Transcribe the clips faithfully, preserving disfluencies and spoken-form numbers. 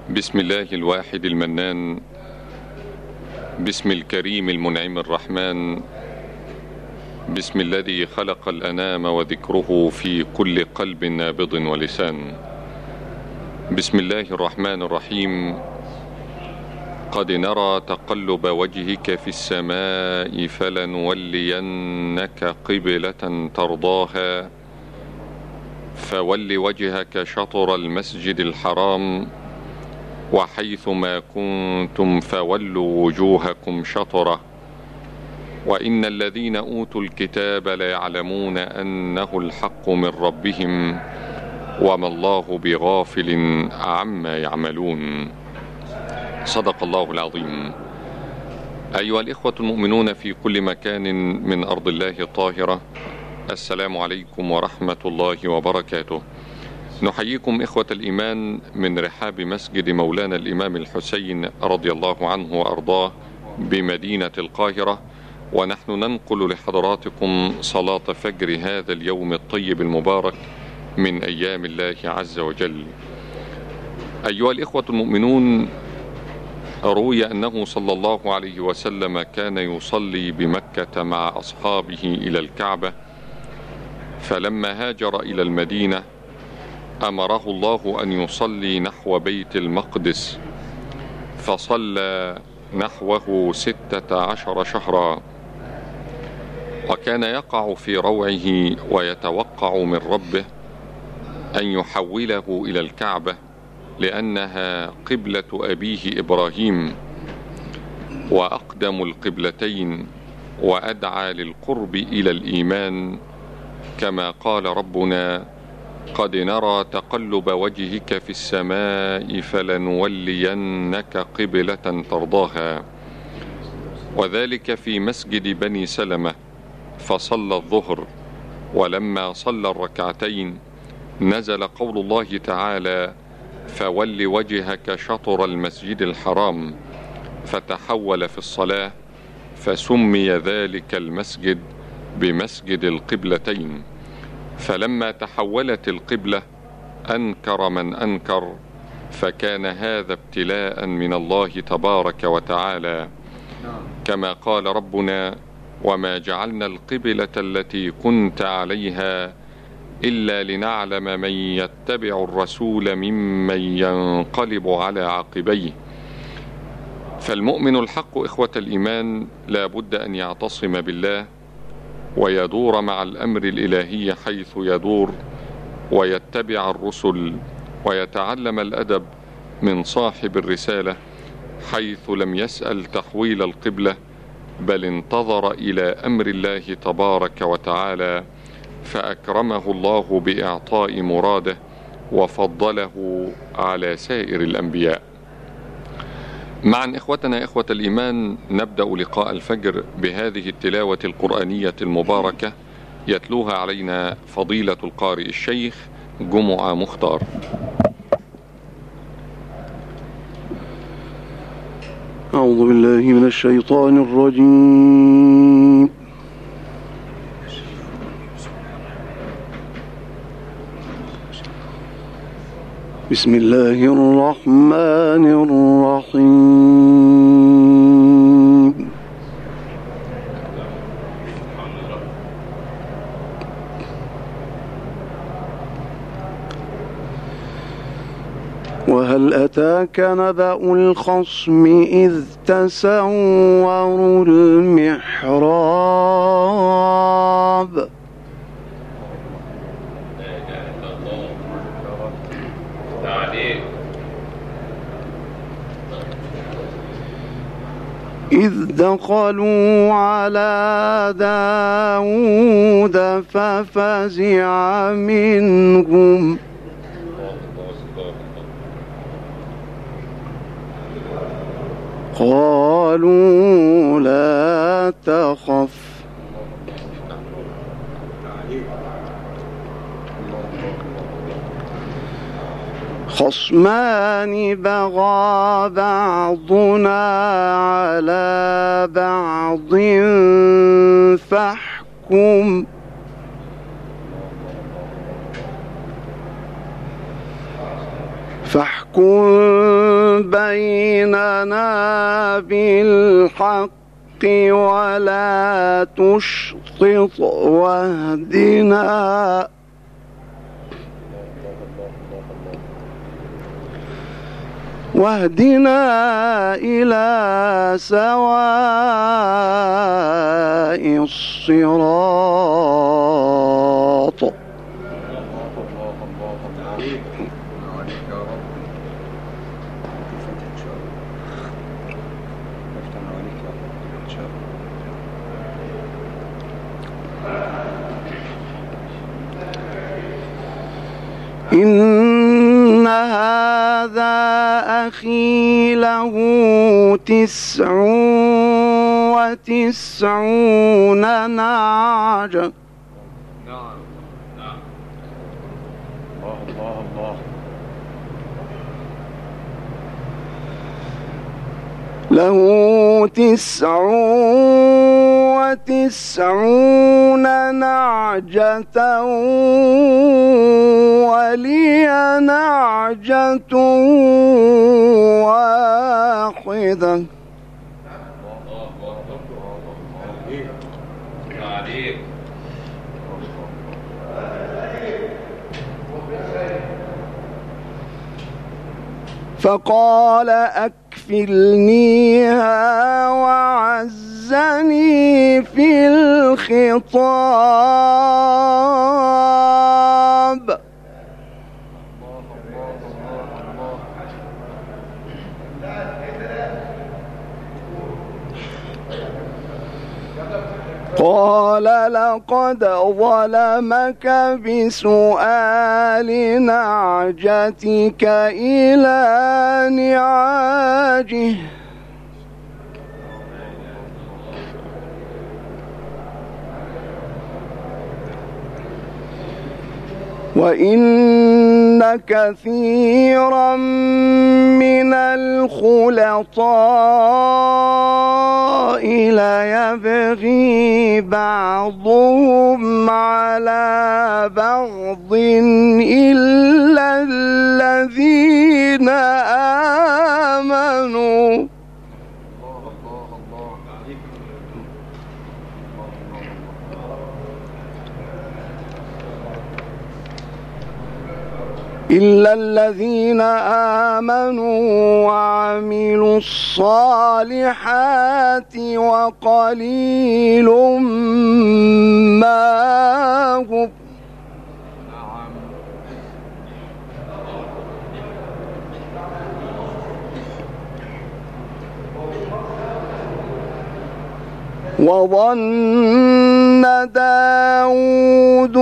بسم الله الواحد المنان، بسم الكريم المنعم الرحمن، بسم الذي خلق الأنام وذكره في كل قلب نابض ولسان. بسم الله الرحمن الرحيم. قد نرى تقلب وجهك في السماء فلنولينك قبلة ترضاها فول وجهك شطر المسجد الحرام وحيثما كنتم فولوا وجوهكم شطره وإن الذين أوتوا الكتاب ليعلمون أنه الحق من ربهم وما الله بغافل عما يعملون. صدق الله العظيم. أيها الإخوة المؤمنون في كل مكان من أرض الله الطاهرة، السلام عليكم ورحمة الله وبركاته. نحييكم إخوة الإيمان من رحاب مسجد مولانا الإمام الحسين رضي الله عنه وأرضاه بمدينة القاهرة، ونحن ننقل لحضراتكم صلاة فجر هذا اليوم الطيب المبارك من أيام الله عز وجل. أيها الإخوة المؤمنون، روي أنه صلى الله عليه وسلم كان يصلي بمكة مع أصحابه إلى الكعبة، فلما هاجر إلى المدينة أمره الله أن يصلي نحو بيت المقدس، فصلى نحوه ستة عشر شهرا، وكان يقع في روعه ويتوقع من ربه أن يحوله إلى الكعبة لأنها قبلة أبيه إبراهيم وأقدم القبلتين وأدعى للقرب إلى الإيمان، كما قال ربنا: قد نرى تقلب وجهك في السماء فلنولينك قبلة ترضاها، وذلك في مسجد بني سلمة، فصلى الظهر، ولما صلى الركعتين نزل قول الله تعالى: فول وجهك شطر المسجد الحرام، فتحول في الصلاة، فسمي ذلك المسجد بمسجد القبلتين. فلما تحولت القبلة أنكر من أنكر، فكان هذا ابتلاء من الله تبارك وتعالى، كما قال ربنا: وما جعلنا القبلة التي كنت عليها إلا لنعلم من يتبع الرسول ممن ينقلب على عقبيه. فالمؤمن الحق إخوة الإيمان لا بد أن يعتصم بالله ويدور مع الأمر الإلهي حيث يدور، ويتبع الرسل ويتعلم الأدب من صاحب الرسالة، حيث لم يسأل تحويل القبلة بل انتظر إلى أمر الله تبارك وتعالى، فأكرمه الله بإعطاء مراده وفضله على سائر الأنبياء. معا إخوتنا إخوة الإيمان، نبدأ لقاء الفجر بهذه التلاوة القرآنية المباركة يتلوها علينا فضيلة القارئ الشيخ جمعة مختار. أعوذ بالله من الشيطان الرجيم. بسم الله الرحمن الرحيم. وهل أتاك نبأ الخصم إذ تسوروا المحراب إذ دخلوا على داود ففزع منهم قالوا لا تخف خصمان بغى بعضنا على بعض فاحكم فاحكم بيننا بالحق ولا تشطط واهدنا واهدنا إلى سواء الصراط. إن هذا أخي له تسع وتسعون نعجة نعم نعم الله الله الله له تسع وتسعون نعجة ولي نعجة واحدة. فقال أكفلنيها وعزني في الخطاب. قال لقد ظلمك بسؤال نعجتك إلى نعاجه وإن كثيرا من الخلطاء ليبغي بعضهم على بعض إلا الذين آمنوا إلا الذين آمنوا وعملوا الصالحات وقليل ما هم. وظن داود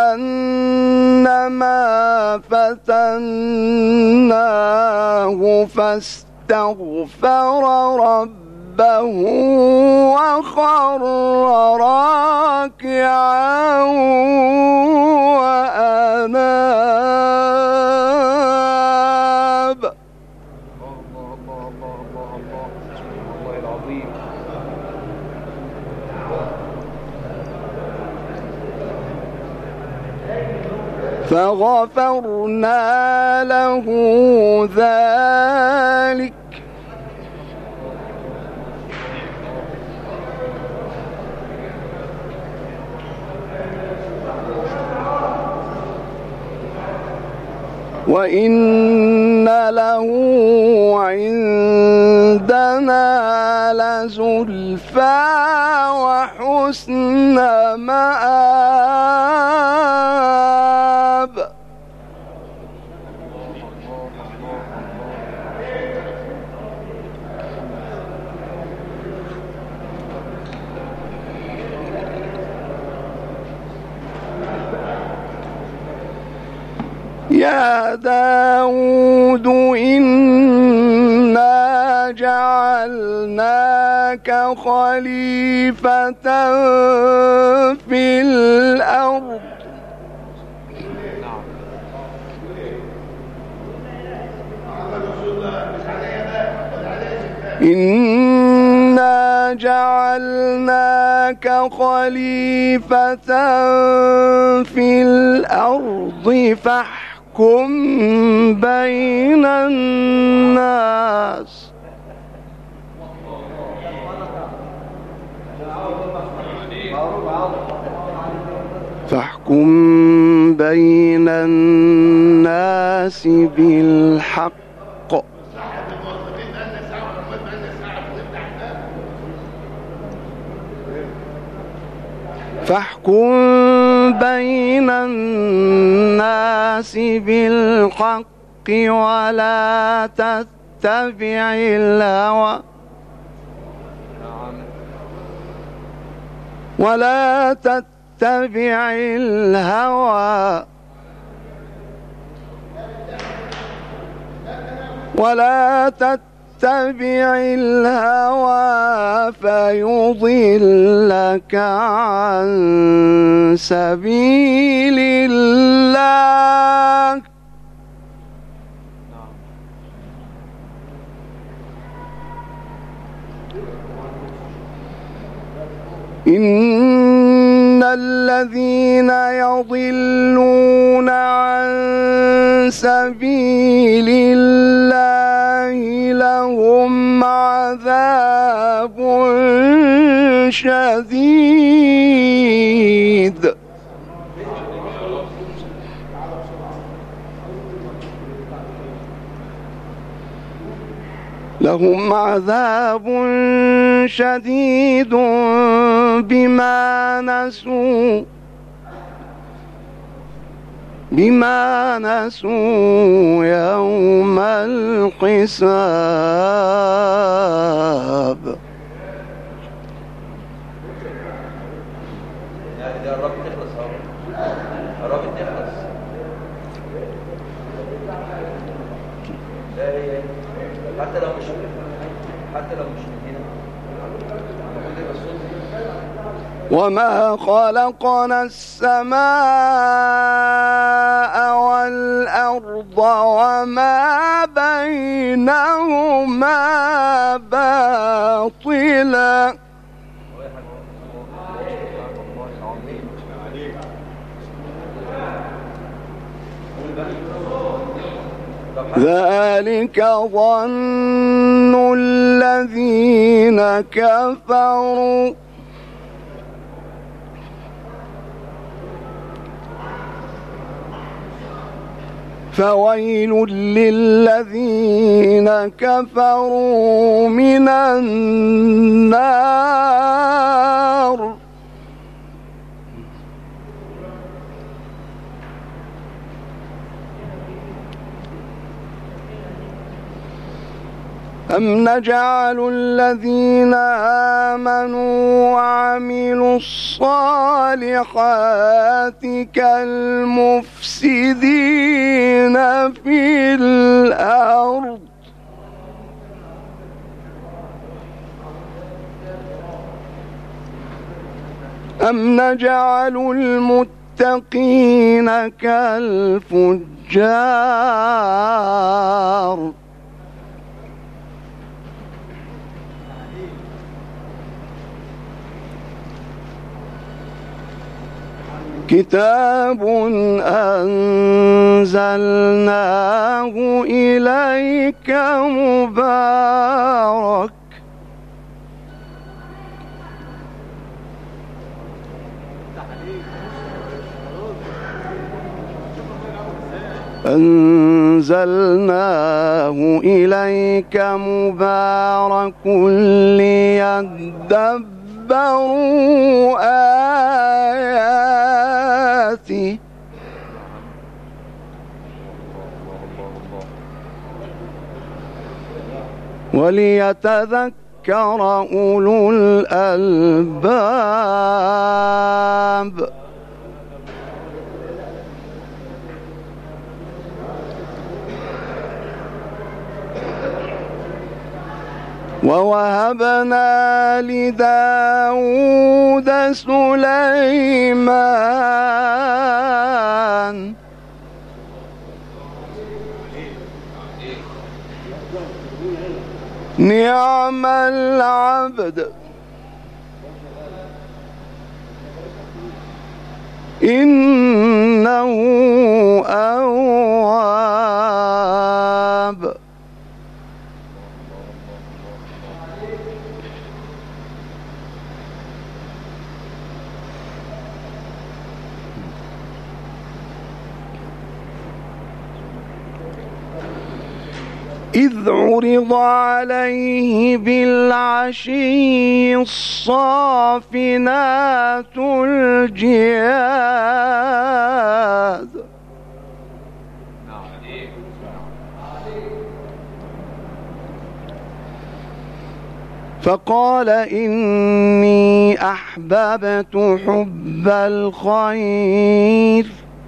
أنما فتناه فاستغفر ربه وخر راكعا وأناب. الله الله الله الله الله الله العظيم. فغفرنا له ذلك وإن له عندنا لزلفى وحسن مآب. يا داود إنا جعلناك خليفة في الأرض إنا جعلناك خليفة في الأرض فاحكم فاحكم بين الناس فاحكم بين الناس بالحق فاحكم بين الناس بالحق ولا تتبع الهوى ولا تتبع الهوى ولا تتبع الهوى فيضلك عن سبيل الله إن الذين يضلون عن سبيل الله لهم عذاب شديد لهم عذاب شديد بما نسوا بما نسوا يوم الحساب. حتى لو مش حتى لو مش من هنا. وما خلقنا السماء والأرض وما بينهما باطلا ذلك ظن الذين كفروا فويل للذين كفروا من النار أم نجعل الذين آمنوا وعملوا الصالحات كالمفسدين في الأرض أم نجعل المتقين كالفجار كتاب أنزلناه إليك مبارك أنزلناه إليك مبارك ليدبروا آياته وليتذكر أولو الألباب ووهبنا لداود سليمان نعم العبد إنه أواب إذ عرض عليه بالعشي الصافنات الجياد فقال إني أحببت حب الخير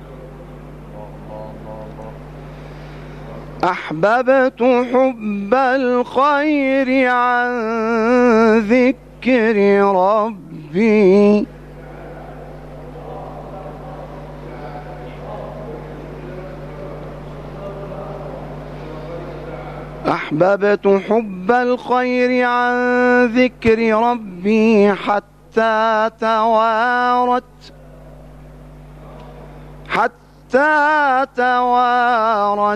أحببت حب الخير عن ذكر ربي أحببت حب الخير عن ذكر ربي حتى توارت حتى توارت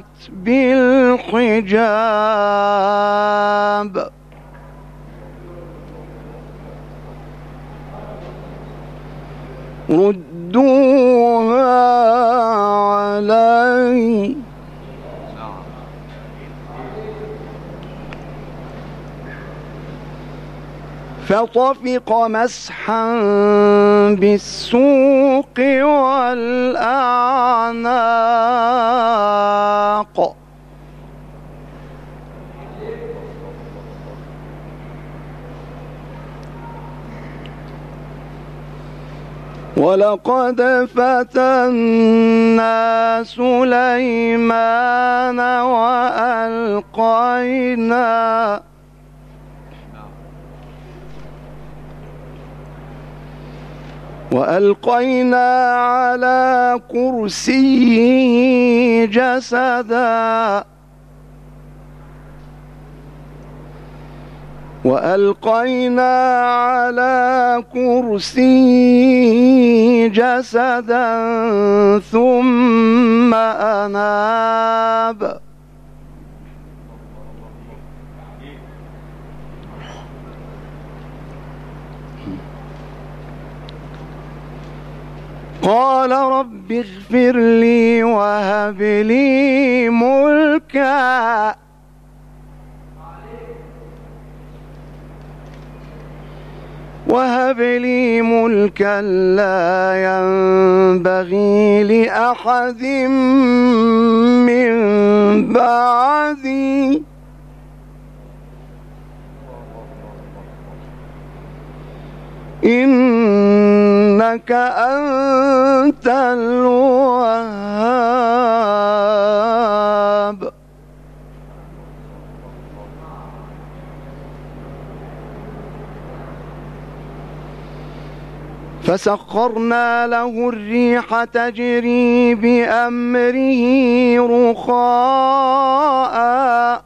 بالحجاب ردوها علي فطفق مسحا بالسوق والأعناق ولقد فتنا سليمان وألقينا وألقينا على كرسيه جسدا وألقينا على كرسيه جسدا ثم أناب قال رب اغفر لي وهب لي ملكا وهب لي ملكا لا ينبغي لأحد من بعدي إنك أنت الوهاب فسخرنا له الريح تجري بأمره رخاء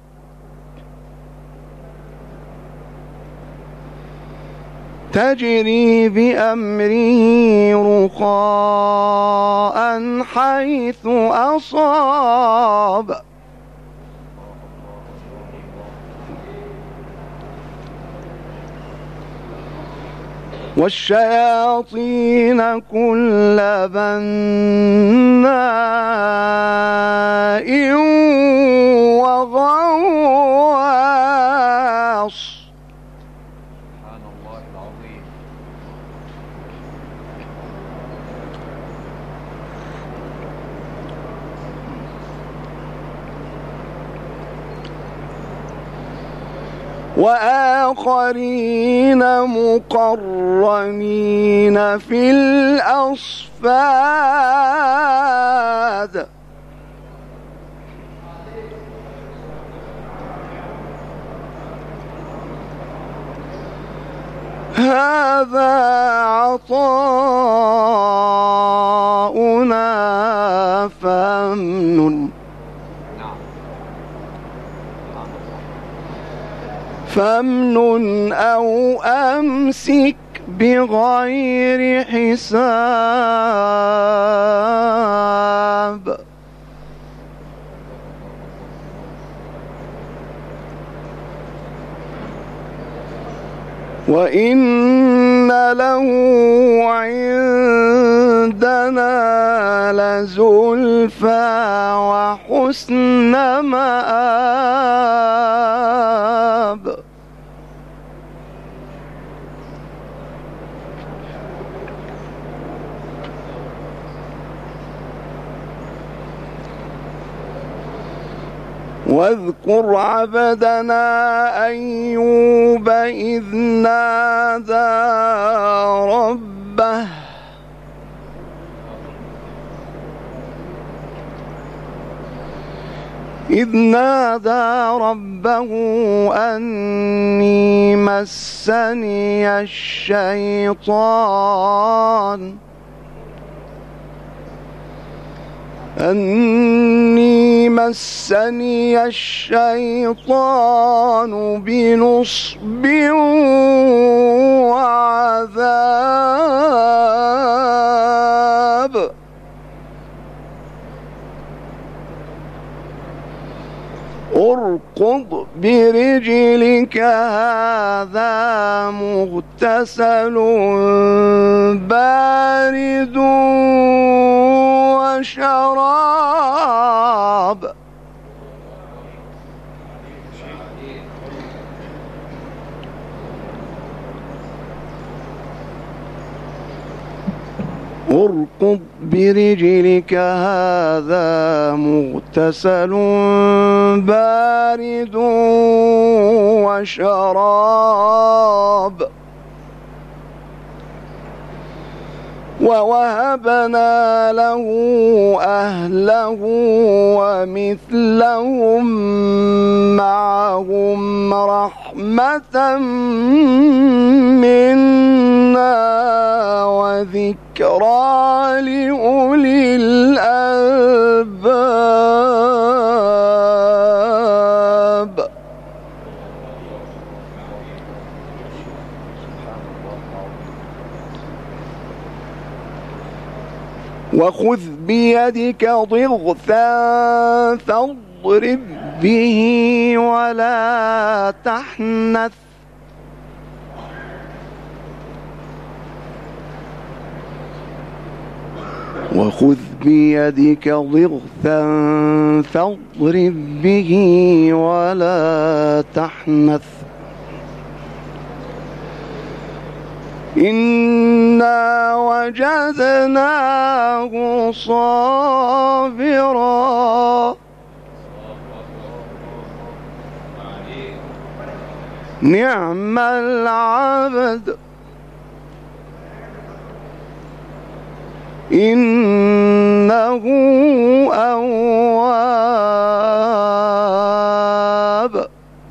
تجري بأمره رخاء حيث أصاب والشياطين كل بناء وغواص سبحان الله العظيم. وآخرين مقرنين في الأصفاد هذا عطاؤنا فامنن فامنن أو أمسك بغير حساب وإن له عندنا زلفى وحسن مآب. واذكر عبدنا أيوب إذ نادى ربه إذ نادى ربه أني مسني الشيطان أني مسني الشيطان بنصب وعذاب. اركض برجلك هذا مغتسل بارد وشراب. اركض برجلك هذا مغتسل بارد وشراب. ووهبنا له أهله ومثلهم معهم رحمة منا وذكرى لأولي الألباب. وخذ بيدك ضغثا فاضرب به ولا تحنث وخذ بيدك ضغثا فاضرب به ولا تحنث إنا وجدناه صابرا نعم العبد إنه أواب.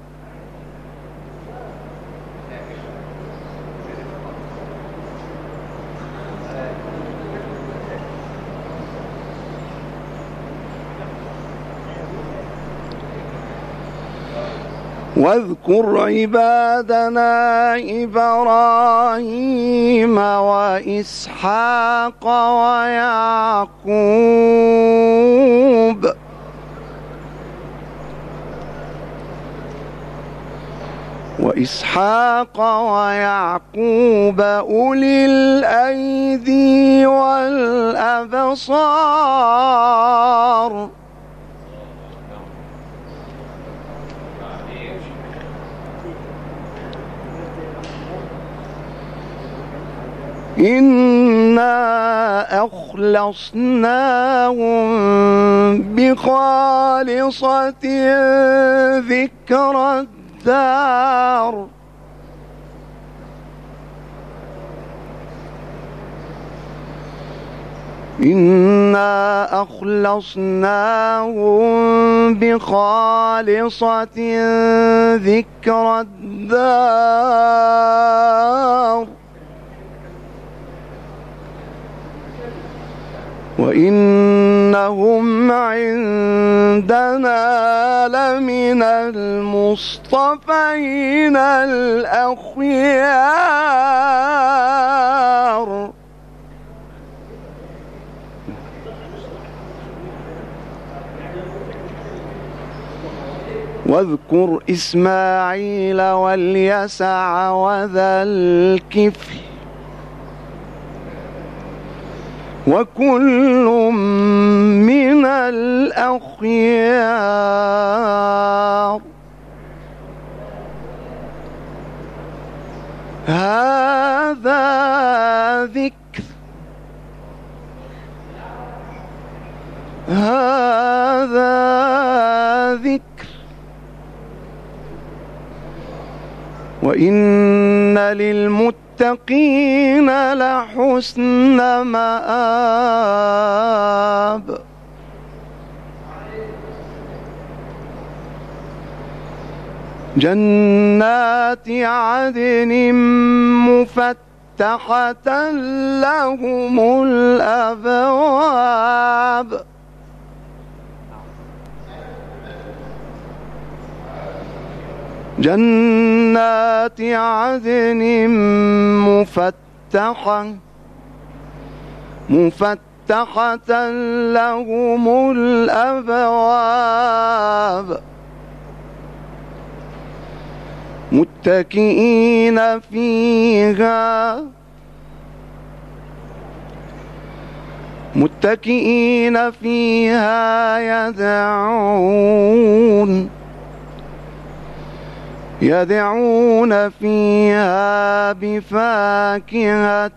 واذكر عبادنا إبراهيم وإسحاق ويعقوب وإسحاق ويعقوب أولي الأيدي والأبصار إنا أخلصناهم بخالصة ذكرى الدار إنا أخلصناهم بخالصة ذكرى الدار وإنهم عندنا لمن المصطفين الأخيار. واذكر إسماعيل واليسع وذا الكفل وكل من الأخيار. هذا ذكر هذا ذكر وإن للمتقين لحسن مآب. جنات عدن مفتحة لهم الأبواب. جنات عدن مفتحة مفتحة لهم الأبواب متكئين فيها متكئين فيها يدعون يدعون فيها بفاكهة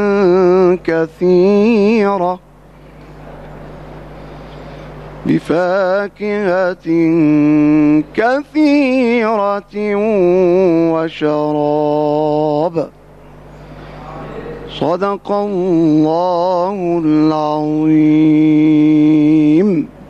كثيرة بفاكهة كثيرة وشراب. صدق الله العظيم.